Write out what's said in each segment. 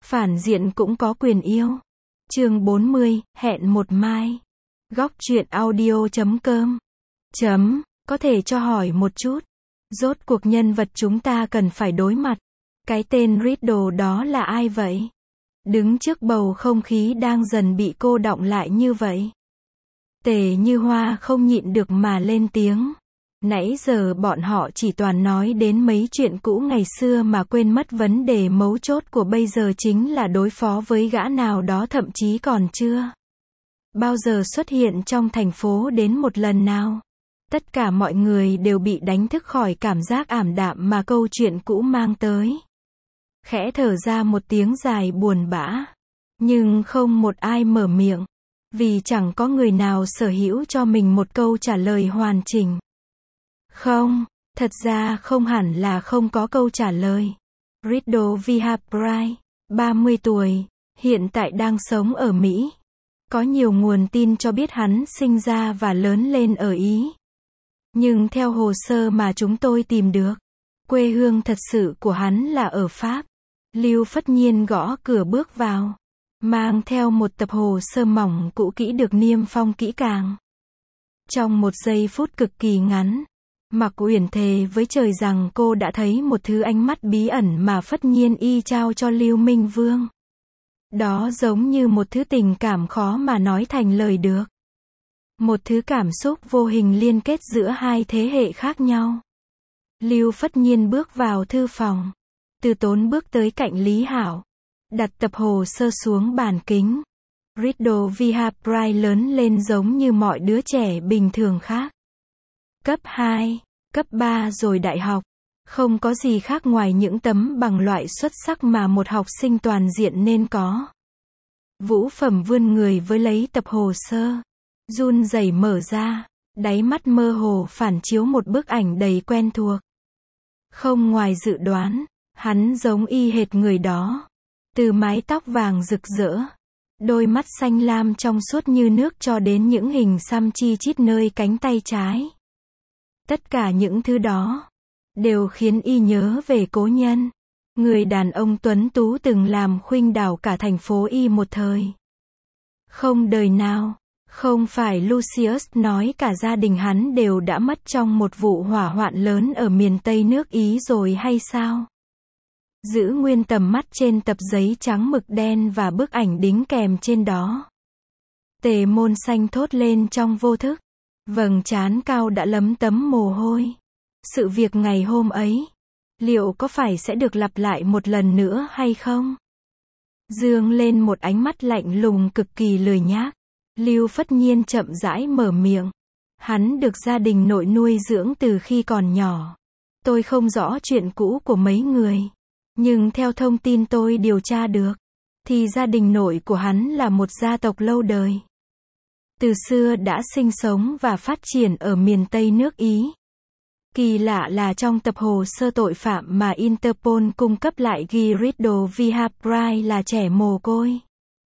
Phản diện cũng có quyền yêu. Chương 40, hẹn một mai. Góc truyện audio.com. Có thể cho hỏi một chút. Rốt cuộc nhân vật chúng ta cần phải đối mặt. Cái tên Riddle đó là ai vậy? Đứng trước bầu không khí đang dần bị cô đọng lại như vậy. Tề Như Hoa không nhịn được mà lên tiếng. Nãy giờ bọn họ chỉ toàn nói đến mấy chuyện cũ ngày xưa mà quên mất vấn đề mấu chốt của bây giờ chính là đối phó với gã nào đó thậm chí còn chưa bao giờ xuất hiện trong thành phố đến một lần nào. Tất cả mọi người đều bị đánh thức khỏi cảm giác ảm đạm mà câu chuyện cũ mang tới. Khẽ thở ra một tiếng dài buồn bã. Nhưng không một ai mở miệng. Vì chẳng có người nào sở hữu cho mình một câu trả lời hoàn chỉnh. Không, thật ra không hẳn là không có câu trả lời. Riddle Vihabright, 30 tuổi, hiện tại đang sống ở Mỹ. Có nhiều nguồn tin cho biết hắn sinh ra và lớn lên ở Ý. Nhưng theo hồ sơ mà chúng tôi tìm được, quê hương thật sự của hắn là ở Pháp. Lưu Phất Nhiên gõ cửa bước vào, mang theo một tập hồ sơ mỏng cũ kỹ được niêm phong kỹ càng. Trong một giây phút cực kỳ ngắn, Mạc Uyển thề với trời rằng cô đã thấy một thứ ánh mắt bí ẩn mà Phất Nhiên y trao cho Lưu Minh Vương. Đó giống như một thứ tình cảm khó mà nói thành lời được. Một thứ cảm xúc vô hình liên kết giữa hai thế hệ khác nhau. Lưu Phất Nhiên bước vào thư phòng. Từ Tốn bước tới cạnh Lý Hảo. Đặt tập hồ sơ xuống bàn kính. Riddle Vihabright lớn lên giống như mọi đứa trẻ bình thường khác. Cấp 2, cấp 3 rồi đại học. Không có gì khác ngoài những tấm bằng loại xuất sắc mà một học sinh toàn diện nên có. Vũ Phẩm vươn người với lấy tập hồ sơ. Run rẩy mở ra. Đáy mắt mơ hồ phản chiếu một bức ảnh đầy quen thuộc. Không ngoài dự đoán, hắn giống y hệt người đó. Từ mái tóc vàng rực rỡ, đôi mắt xanh lam trong suốt như nước cho đến những hình xăm chi chít nơi cánh tay trái. Tất cả những thứ đó đều khiến y nhớ về cố nhân, người đàn ông tuấn tú từng làm khuynh đảo cả thành phố Y một thời. Không đời nào, không phải Lucius nói cả gia đình hắn đều đã mất trong một vụ hỏa hoạn lớn ở miền Tây nước Ý rồi hay sao? Giữ nguyên tầm mắt trên tập giấy trắng mực đen và bức ảnh đính kèm trên đó. Tề Môn Xanh thốt lên trong vô thức. Vầng trán cao đã lấm tấm mồ hôi. Sự việc ngày hôm ấy, liệu có phải sẽ được lặp lại một lần nữa hay không? Dương lên một ánh mắt lạnh lùng cực kỳ lười nhác. Lưu Phất Nhiên chậm rãi mở miệng. Hắn được gia đình nội nuôi dưỡng từ khi còn nhỏ. Tôi không rõ chuyện cũ của mấy người. Nhưng theo thông tin tôi điều tra được, thì gia đình nội của hắn là một gia tộc lâu đời. Từ xưa đã sinh sống và phát triển ở miền Tây nước Ý. Kỳ lạ là trong tập hồ sơ tội phạm mà Interpol cung cấp lại ghi Riddle Vihabright là trẻ mồ côi.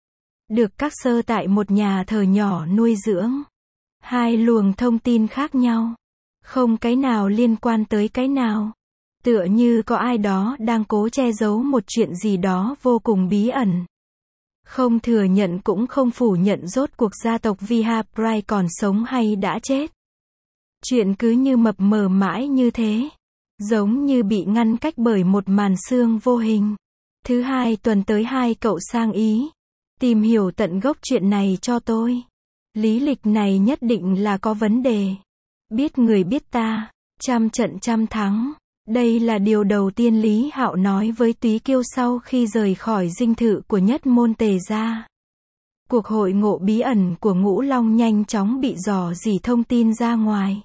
Được các sơ tại một nhà thờ nhỏ nuôi dưỡng. Hai luồng thông tin khác nhau. Không cái nào liên quan tới cái nào. Tựa như có ai đó đang cố che giấu một chuyện gì đó vô cùng bí ẩn. Không thừa nhận cũng không phủ nhận rốt cuộc gia tộc Vihabright còn sống hay đã chết. Chuyện cứ như mập mờ mãi như thế. Giống như bị ngăn cách bởi một màn sương vô hình. Thứ hai tuần tới hai cậu sang Ý. Tìm hiểu tận gốc chuyện này cho tôi. Lý lịch này nhất định là có vấn đề. Biết người biết ta. Trăm trận trăm thắng. Đây là điều đầu tiên Lý Hạo nói với Túy Kiêu sau khi rời khỏi dinh thự của Nhất Môn Tề gia. Cuộc hội ngộ bí ẩn của Ngũ Long nhanh chóng bị rò rỉ thông tin ra ngoài.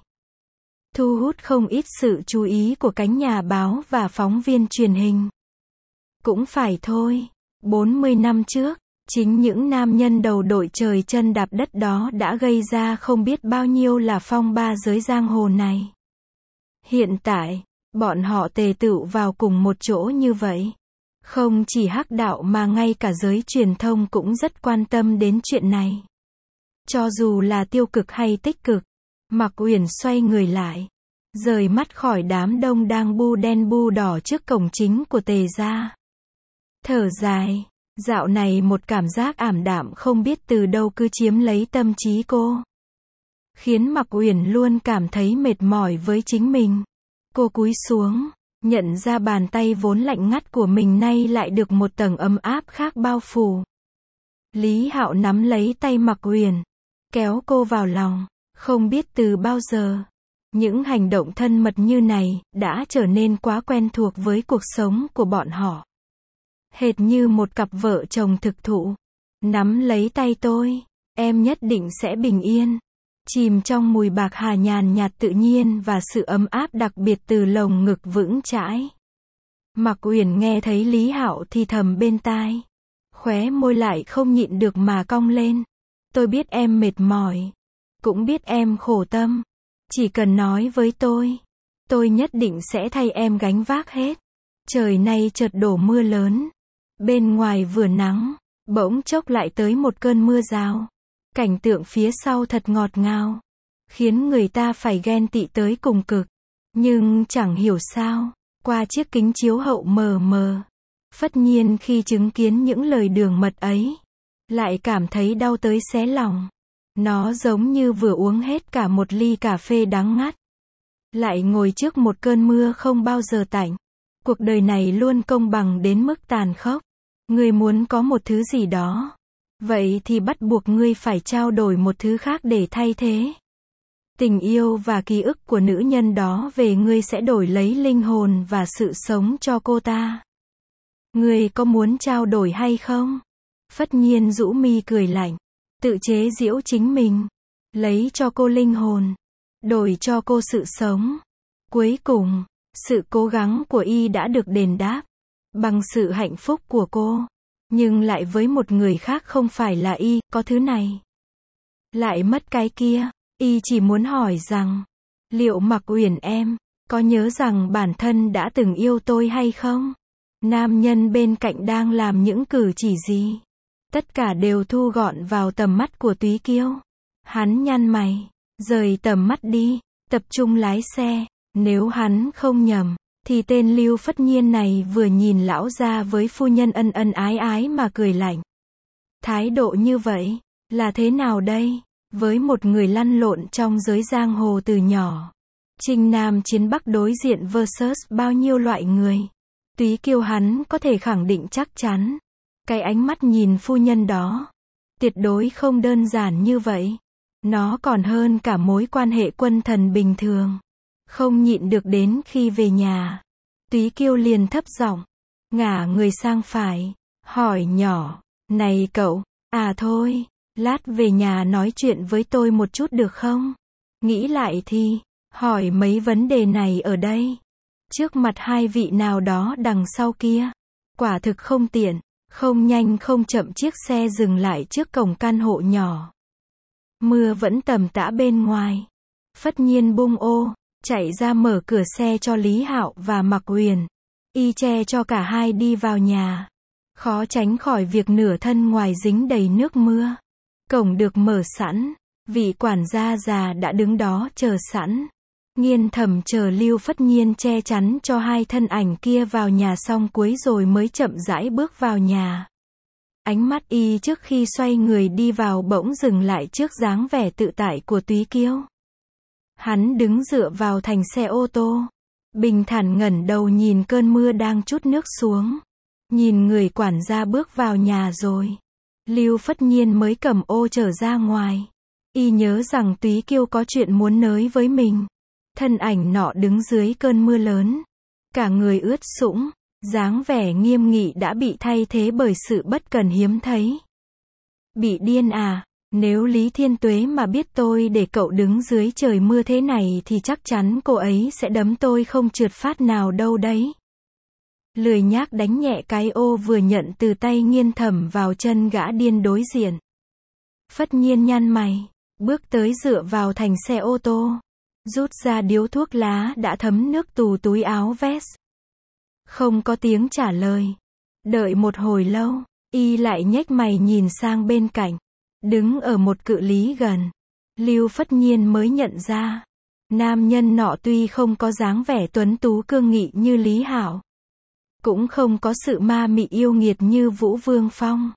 Thu hút không ít sự chú ý của cánh nhà báo và phóng viên truyền hình. Cũng phải thôi, 40 năm trước, chính những nam nhân đầu đội trời chân đạp đất đó đã gây ra không biết bao nhiêu là phong ba giới giang hồ này. Hiện tại, bọn họ tề tựu vào cùng một chỗ như vậy. Không chỉ hắc đạo mà ngay cả giới truyền thông cũng rất quan tâm đến chuyện này. Cho dù là tiêu cực hay tích cực, Mạc Uyển xoay người lại, rời mắt khỏi đám đông đang bu đen bu đỏ trước cổng chính của Tề gia. Thở dài, Dạo này một cảm giác ảm đạm không biết từ đâu cứ chiếm lấy tâm trí cô. Khiến Mạc Uyển luôn cảm thấy mệt mỏi với chính mình. Cô cúi xuống, nhận ra bàn tay vốn lạnh ngắt của mình nay lại được một tầng ấm áp khác bao phủ. Lý Hạo nắm lấy tay Mạc Uyển, kéo cô vào lòng. Không biết từ bao giờ, những hành động thân mật như này đã trở nên quá quen thuộc với cuộc sống của bọn họ. Hệt như một cặp vợ chồng thực thụ. Nắm lấy tay tôi, em nhất định sẽ bình yên. Chìm trong mùi bạc hà nhàn nhạt tự nhiên và sự ấm áp đặc biệt từ lồng ngực vững chãi. Mạc Uyển nghe thấy Lý Hạo thì thầm bên tai. Khóe môi lại không nhịn được mà cong lên. Tôi biết em mệt mỏi. Cũng biết em khổ tâm. Chỉ cần nói với tôi nhất định sẽ thay em gánh vác hết. Trời nay chợt đổ mưa lớn. Bên ngoài vừa nắng, bỗng chốc lại tới một cơn mưa rào. Cảnh tượng phía sau thật ngọt ngào, khiến người ta phải ghen tị tới cùng cực. Nhưng chẳng hiểu sao, qua chiếc kính chiếu hậu mờ mờ, Phất Nhiên khi chứng kiến những lời đường mật ấy, lại cảm thấy đau tới xé lòng. Nó giống như vừa uống hết cả một ly cà phê đắng ngắt. Lại ngồi trước một cơn mưa không bao giờ tạnh. Cuộc đời này luôn công bằng đến mức tàn khốc. Ngươi muốn có một thứ gì đó, vậy thì bắt buộc ngươi phải trao đổi một thứ khác để thay thế. Tình yêu và ký ức của nữ nhân đó về ngươi sẽ đổi lấy linh hồn và sự sống cho cô ta. Ngươi có muốn trao đổi hay không? Phất Nhiên rũ mi cười lạnh, tự chế giễu chính mình, lấy cho cô linh hồn, đổi cho cô sự sống. Cuối cùng, sự cố gắng của y đã được đền đáp bằng sự hạnh phúc của cô. Nhưng lại với một người khác không phải là y, có thứ này, lại mất cái kia. Y chỉ muốn hỏi rằng, liệu Mạc Uyển em, có nhớ rằng bản thân đã từng yêu tôi hay không? Nam nhân bên cạnh đang làm những cử chỉ gì? Tất cả đều thu gọn vào tầm mắt của Túy Kiêu. Hắn nhăn mày, rời tầm mắt đi, tập trung lái xe. Nếu hắn không nhầm, thì tên Lưu Phất Nhiên này vừa nhìn lão gia với phu nhân ân ân ái ái mà cười lạnh. Thái độ như vậy, là thế nào đây? Với một người lăn lộn trong giới giang hồ từ nhỏ, Trinh Nam chiến Bắc đối diện versus bao nhiêu loại người, Túy Kiêu hắn có thể khẳng định chắc chắn, cái ánh mắt nhìn phu nhân đó, tuyệt đối không đơn giản như vậy. Nó còn hơn cả mối quan hệ quân thần bình thường. Không nhịn được đến khi về nhà, Túy Kiêu liền thấp giọng, ngả người sang phải, hỏi nhỏ, này cậu, à thôi, lát về nhà nói chuyện với tôi một chút được không? Nghĩ lại thì, hỏi mấy vấn đề này ở đây, trước mặt hai vị nào đó đằng sau kia, quả thực không tiện. Không nhanh không chậm chiếc xe dừng lại trước cổng căn hộ nhỏ. Mưa vẫn tầm tã bên ngoài. Phất Nhiên bung ô, chạy ra mở cửa xe cho Lý Hạo và Mạc Uyển. Y che cho cả hai đi vào nhà. Khó tránh khỏi việc nửa thân ngoài dính đầy nước mưa. Cổng được mở sẵn, vị quản gia già đã đứng đó chờ sẵn. Nghiên thầm chờ Lưu Phất Nhiên che chắn cho hai thân ảnh kia vào nhà xong cuối rồi mới chậm rãi bước vào nhà. Ánh mắt y trước khi xoay người đi vào bỗng dừng lại trước dáng vẻ tự tại của Túy Kiêu. Hắn đứng dựa vào thành xe ô tô, bình thản ngẩng đầu nhìn cơn mưa đang trút nước xuống. Nhìn người quản gia bước vào nhà rồi, Lưu Phất Nhiên mới cầm ô trở ra ngoài. Y nhớ rằng Túy Kiêu có chuyện muốn nói với mình. Thân ảnh nọ đứng dưới cơn mưa lớn, cả người ướt sũng, dáng vẻ nghiêm nghị đã bị thay thế bởi sự bất cần hiếm thấy. Bị điên à? Nếu Lý Thiên Tuế mà biết tôi để cậu đứng dưới trời mưa thế này thì chắc chắn cô ấy sẽ đấm tôi không trượt phát nào đâu đấy. Lười nhác đánh nhẹ cái ô vừa nhận từ tay Nghiên thầm vào chân gã điên đối diện. Phất Nhiên nhăn mày, bước tới dựa vào thành xe ô tô. Rút ra điếu thuốc lá đã thấm nước từ túi áo vest. Không có tiếng trả lời. Đợi một hồi lâu, y lại nhếch mày nhìn sang bên cạnh. Đứng ở một cự ly gần, Lưu Phất Nhiên mới nhận ra. Nam nhân nọ tuy không có dáng vẻ tuấn tú cương nghị như Lý Hạo, cũng không có sự ma mị yêu nghiệt như Vũ Vương Phong.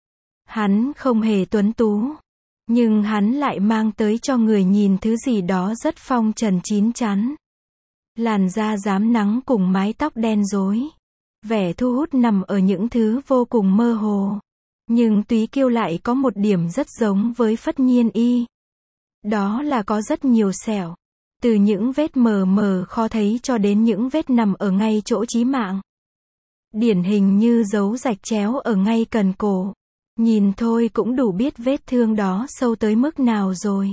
Hắn không hề tuấn tú, nhưng hắn lại mang tới cho người nhìn thứ gì đó rất phong trần chín chắn. Làn da rám nắng cùng mái tóc đen rối. Vẻ thu hút nằm ở những thứ vô cùng mơ hồ. Nhưng Túy Kiêu lại có một điểm rất giống với Phất Nhiên Y. Đó là có rất nhiều sẹo. Từ những vết mờ mờ khó thấy cho đến những vết nằm ở ngay chỗ chí mạng. Điển hình như dấu rạch chéo ở ngay cần cổ. Nhìn thôi cũng đủ biết vết thương đó sâu tới mức nào rồi.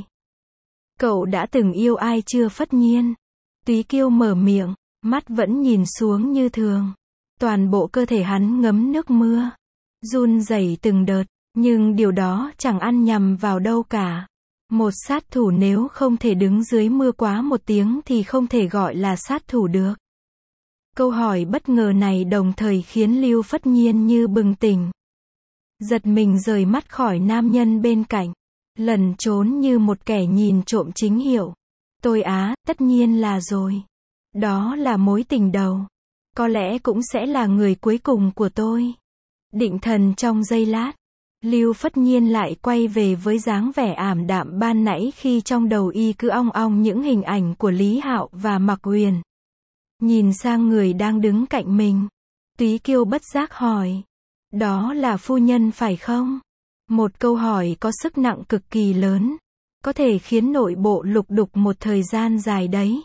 Cậu đã từng yêu ai chưa Phất Nhiên? Túy Kiêu mở miệng, mắt vẫn nhìn xuống như thường. Toàn bộ cơ thể hắn ngấm nước mưa, run rẩy từng đợt, nhưng điều đó chẳng ăn nhầm vào đâu cả. Một sát thủ nếu không thể đứng dưới mưa quá một tiếng thì không thể gọi là sát thủ được. Câu hỏi bất ngờ này đồng thời khiến Lưu Phất Nhiên như bừng tỉnh. Giật mình rời mắt khỏi nam nhân bên cạnh, lẩn trốn như một kẻ nhìn trộm chính hiệu. Tôi á, tất nhiên là rồi. Đó là mối tình đầu. Có lẽ cũng sẽ là người cuối cùng của tôi. Định thần trong giây lát, Lưu Phất Nhiên lại quay về với dáng vẻ ảm đạm ban nãy khi trong đầu y cứ ong ong những hình ảnh của Lý Hạo và Mạc Huyền. Nhìn sang người đang đứng cạnh mình, Túy Kiêu bất giác hỏi. Đó là phu nhân phải không? Một câu hỏi có sức nặng cực kỳ lớn, có thể khiến nội bộ lục đục một thời gian dài đấy.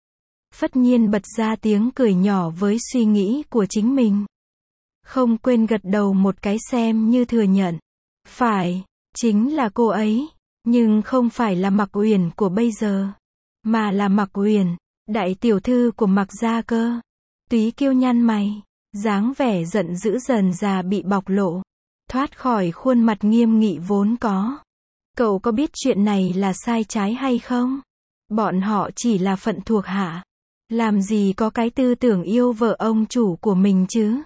Phất Nhiên bật ra tiếng cười nhỏ với suy nghĩ của chính mình. Không quên gật đầu một cái xem như thừa nhận. Phải, chính là cô ấy, nhưng không phải là Mạc Uyển của bây giờ, mà là Mạc Uyển, đại tiểu thư của Mạc gia cơ. Túy Kiêu nhăn mày, dáng vẻ giận dữ dần dà bị bộc lộ, thoát khỏi khuôn mặt nghiêm nghị vốn có. Cậu có biết chuyện này là sai trái hay không? Bọn họ chỉ là phận thuộc hạ. Làm gì có cái tư tưởng yêu vợ ông chủ của mình chứ?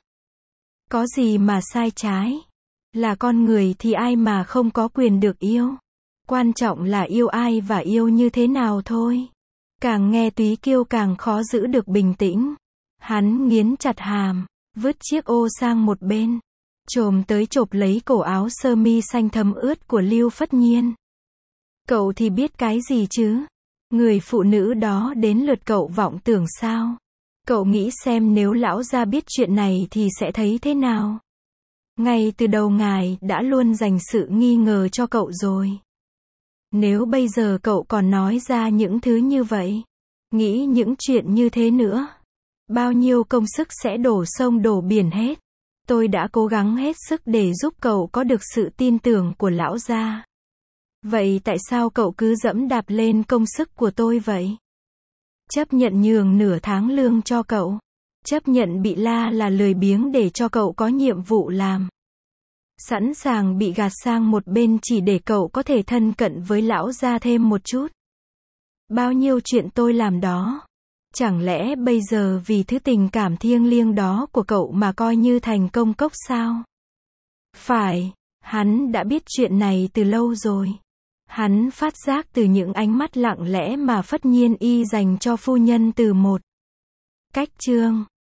Có gì mà sai trái? Là con người thì ai mà không có quyền được yêu. Quan trọng là yêu ai và yêu như thế nào thôi. Càng nghe Túy Kiêu càng khó giữ được bình tĩnh. Hắn nghiến chặt hàm, vứt chiếc ô sang một bên, chồm tới chộp lấy cổ áo sơ mi xanh thấm ướt của Lưu Phất Nhiên. Cậu thì biết cái gì chứ? Người phụ nữ đó đến lượt cậu vọng tưởng sao? Cậu nghĩ xem nếu lão gia biết chuyện này thì sẽ thấy thế nào? Ngay từ đầu ngài đã luôn dành sự nghi ngờ cho cậu rồi. Nếu bây giờ cậu còn nói ra những thứ như vậy, nghĩ những chuyện như thế nữa, bao nhiêu công sức sẽ đổ sông đổ biển hết. Tôi đã cố gắng hết sức để giúp cậu có được sự tin tưởng của lão gia. Vậy tại sao cậu cứ dẫm đạp lên công sức của tôi vậy? Chấp nhận nhường nửa tháng lương cho cậu. Chấp nhận bị la là lười biếng để cho cậu có nhiệm vụ làm. Sẵn sàng bị gạt sang một bên chỉ để cậu có thể thân cận với lão gia thêm một chút. Bao nhiêu chuyện tôi làm đó. Chẳng lẽ bây giờ vì thứ tình cảm thiêng liêng đó của cậu mà coi như thành công cốc sao? Phải, hắn đã biết chuyện này từ lâu rồi. Hắn phát giác từ những ánh mắt lặng lẽ mà Phất Nhiên Y dành cho phu nhân từ một cách chương.